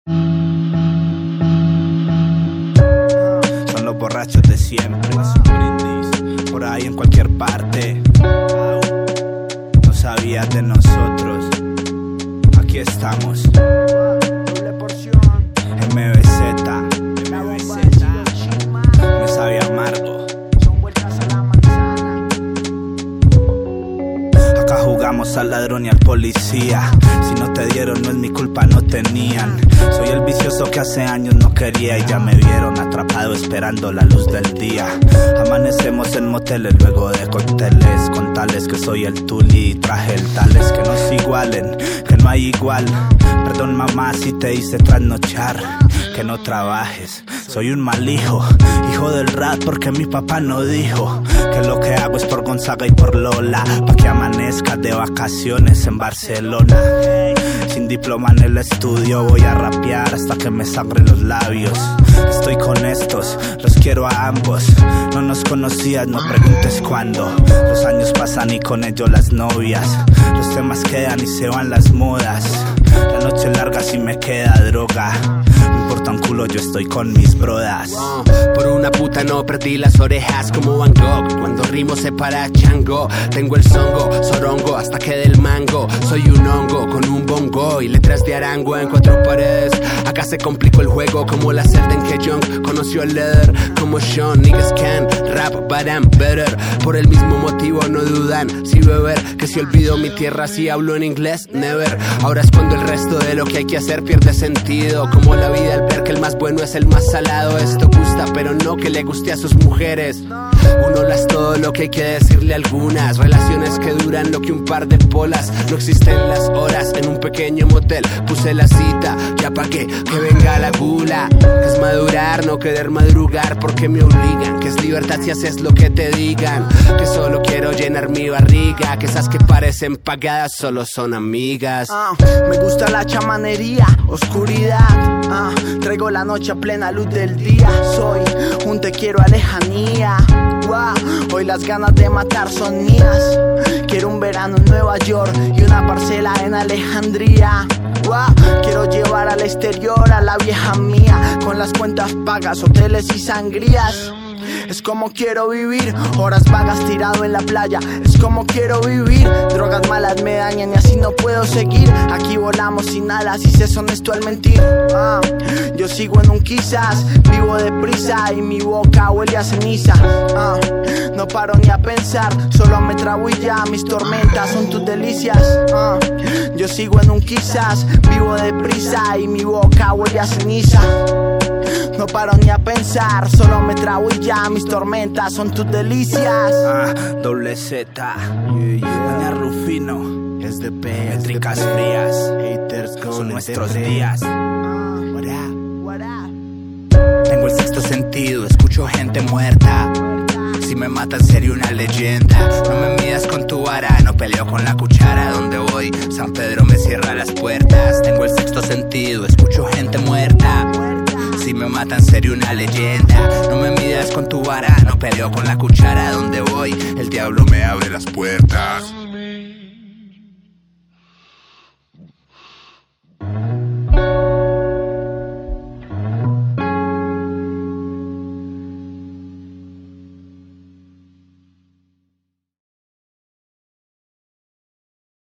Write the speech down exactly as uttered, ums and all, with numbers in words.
Son los borrachos de siempre, por ahí en cualquier parte. No sabías de nosotros, aquí estamos. M B Z, me sabía amargo. Acá jugamos al ladrón y al policía. Si no te dieron no es mi culpa, no tenían. Soy el vicioso que hace años no quería y ya me vieron atrapado esperando la luz del día. Amanecemos en moteles luego de cócteles, con tales que soy el tuli y traje el tales que nos igualen, que no hay igual. Perdón mamá si te hice trasnochar, que no trabajes, soy un mal hijo, hijo del rap porque mi papá no dijo que lo que hago es por Gonzaga y por Lola, pa' que amanezcas de vacaciones en Barcelona. Sin diploma en el estudio voy a rapear hasta que me sangren los labios. Estoy con estos, los quiero a ambos. No nos conocías, no preguntes cuándo. Los años pasan y con ellos las novias. Los temas quedan y se van las modas. La noche larga si me queda droga. Me importa un culo, yo estoy con mis brodas. uh, Por una puta no perdí las orejas como Van Gogh. Cuando rimo se para chango. Tengo el zongo, sorongo hasta que del mango. Soy un hongo con un bongo y letras de arango en cuatro paredes. Acá se complicó el juego como la celda en que Young conoció el leather. Como Sean, niggas can rap but I'm better. Por el mismo motivo no dudan si beber, que si olvido mi tierra si hablo en inglés, never. Ahora es cuando el resto de lo que hay que hacer pierde sentido. Como la vida al ver que el más bueno es el más salado. Esto gusta pero no que le guste a sus mujeres. Uno las todo lo que hay que decirle a algunas. Relaciones que duran lo que un par de polas. No existen las horas en un pequeño motel. Puse la cita, ya pa' qué, que venga la gula. Que es madurar, no querer madrugar porque me obligan. Que es libertad si haces lo que te digan. Que solo quiero llenar mi barriga. Que esas que parecen pagadas solo son amigas. uh, Me gusta la chamanería, oscuridad. uh, Traigo la noche a plena luz del día. Soy un te quiero a lejanía. Wow, hoy las ganas de matar son mías. Quiero un verano en Nueva York y una parcela en Alejandría. Wow, quiero llevar al exterior a la vieja mía, con las cuentas pagas, hoteles y sangrías. Es como quiero vivir, horas vagas tirado en la playa. Es como quiero vivir, drogas malas me dañan y así no puedo seguir. Aquí volamos sin alas y se es honesto al mentir. ah, Yo sigo en un quizás, vivo deprisa y mi boca huele a ceniza. ah, No paro ni a pensar, solo me trago y ya. Mis tormentas son tus delicias. ah, Yo sigo en un quizás, vivo deprisa y mi boca huele a ceniza. No paro ni a pensar, solo me trago y ya. Mis tormentas son tus delicias. Ah, doble Z, yeah, yeah. Doña Rufino, Es de P, métricas frías, haters son nuestros días. What up, what up? Tengo el sexto sentido, escucho gente muerta. Si me matan sería una leyenda. No me midas con tu vara, no peleo con la cuchara. Donde voy, San Pedro me cierra las puertas. Tengo el sexto sentido, escucho gente muerta. Si me matan sería una leyenda. No me midas con tu vara, no peleo con la cuchara. Donde voy, el diablo me abre las puertas.